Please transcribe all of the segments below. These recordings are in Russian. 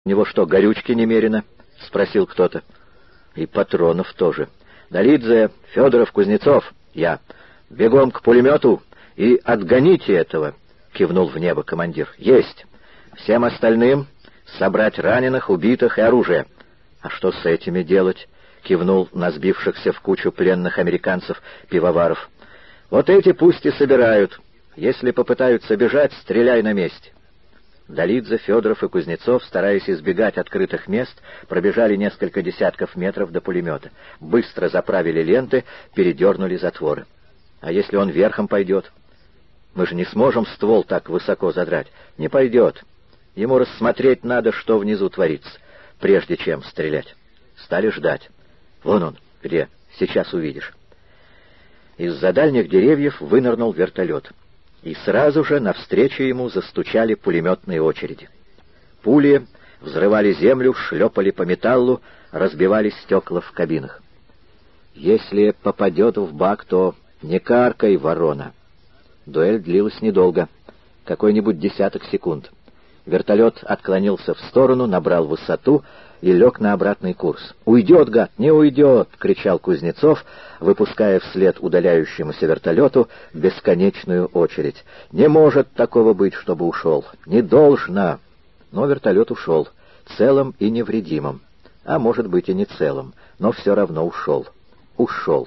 У него что, горючки немерено? — спросил кто-то. И патронов тоже. Долидзе, Федоров, Кузнецов, я. Бегом к пулемету и отгоните этого, — кивнул в небо командир. Есть. Всем остальным собрать раненых, убитых и оружие. А что с этими делать? — кивнул на сбившихся в кучу пленных американцев Пивоваров. Вот эти пусть и собирают. Если попытаются бежать, стреляй на месте. Долидзе, Федоров и Кузнецов, стараясь избегать открытых мест, пробежали несколько десятков метров до пулемета. Быстро заправили ленты, передернули затворы. А если он верхом пойдет? Мы же не сможем ствол так высоко задрать. Не пойдет. Ему рассмотреть надо, что внизу творится, прежде чем стрелять. Стали ждать. Вон он, где? Сейчас увидишь. Из-за дальних деревьев вынырнул вертолет. И сразу же навстречу ему застучали пулеметные очереди. Пули взрывали землю, шлепали по металлу, разбивали стекла в кабинах. Если попадет в бак, то не каркай, ворона. Дуэль длилась недолго, какой-нибудь десяток секунд. Вертолет отклонился в сторону, набрал высоту и лег на обратный курс. «Уйдет, гад, не уйдет!» — кричал Кузнецов, выпуская вслед удаляющемуся вертолету бесконечную очередь. «Не может такого быть, чтобы ушел! Не должно!» Но вертолет ушел, целым и невредимым. А может быть и не целым, но все равно ушел. Ушел.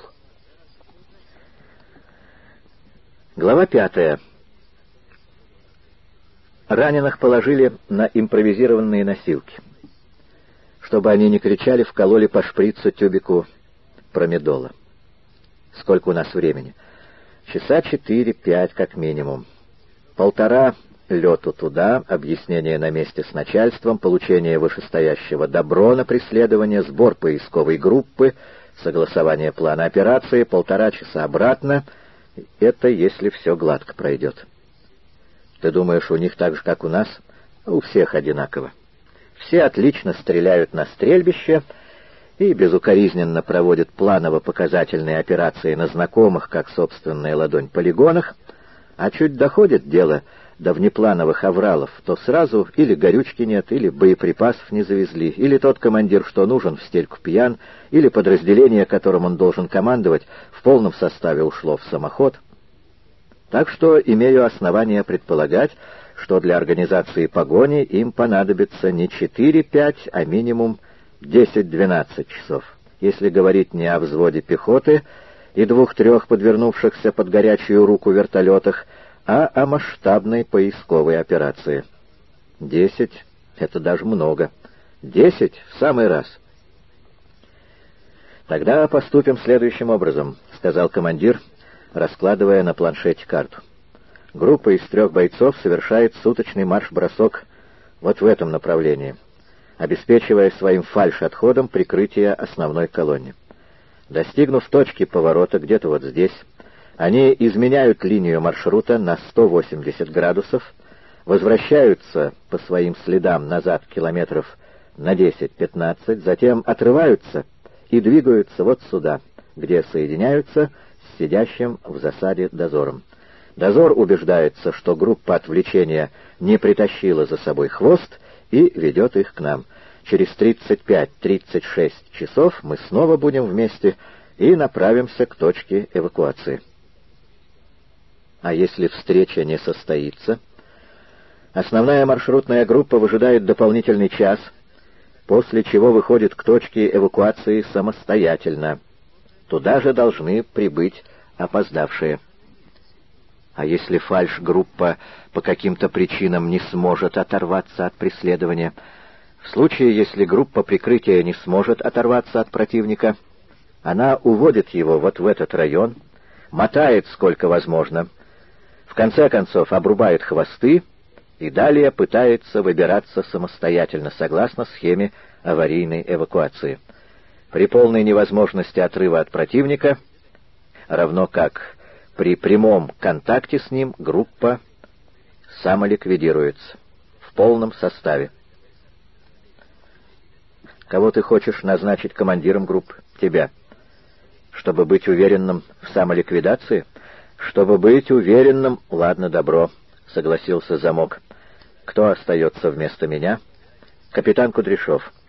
Глава 5. Раненых положили на импровизированные носилки. Чтобы они не кричали, вкололи по шприцу тюбику промедола. Сколько у нас времени? Часа 4-5 как минимум. 1,5 лету туда, объяснение на месте с начальством, получение вышестоящего добро на преследование, сбор поисковой группы, согласование плана операции, 1,5 часа обратно. Это если все гладко пройдет. Ты думаешь, у них так же, как у нас? У всех одинаково. Все отлично стреляют на стрельбище и безукоризненно проводят планово-показательные операции на знакомых, как собственная ладонь, полигонах, а чуть доходит дело до внеплановых авралов, то сразу или горючки нет, или боеприпасов не завезли, или тот командир, что нужен, в стельку пьян, или подразделение, которым он должен командовать, в полном составе ушло в самоход. Так что имею основания предполагать, что для организации погони им понадобится не 4-5, а минимум 10-12 часов. Если говорить не о взводе пехоты и 2-3 подвернувшихся под горячую руку вертолетах, а о масштабной поисковой операции. 10 — это даже много. 10 в самый раз. «Тогда поступим следующим образом», — сказал командир, раскладывая на планшете карту. Группа из 3 бойцов совершает суточный марш-бросок вот в этом направлении, обеспечивая своим фальш-отходом прикрытие основной колонне. Достигнув точки поворота где-то вот здесь, они изменяют линию маршрута на 180 градусов, возвращаются по своим следам назад километров на 10-15, затем отрываются и двигаются вот сюда, где соединяются с сидящим в засаде дозором. Дозор убеждается, что группа отвлечения не притащила за собой хвост и ведет их к нам. Через 35-36 часов мы снова будем вместе и направимся к точке эвакуации. А если встреча не состоится? Основная маршрутная группа выжидает дополнительный час, после чего выходит к точке эвакуации самостоятельно. Туда же должны прибыть опоздавшие. А если фальш-группа по каким-то причинам не сможет оторваться от преследования? В случае, если группа прикрытия не сможет оторваться от противника, она уводит его вот в этот район, мотает сколько возможно, в конце концов обрубает хвосты и далее пытается выбираться самостоятельно, согласно схеме аварийной эвакуации. При полной невозможности отрыва от противника, равно как при прямом контакте с ним, группа самоликвидируется в полном составе. Кого ты хочешь назначить командиром группы? Тебя. Чтобы быть уверенным в самоликвидации? Чтобы быть уверенным... Ладно, добро, согласился Замок. Кто остается вместо меня? Капитан Кудряшов.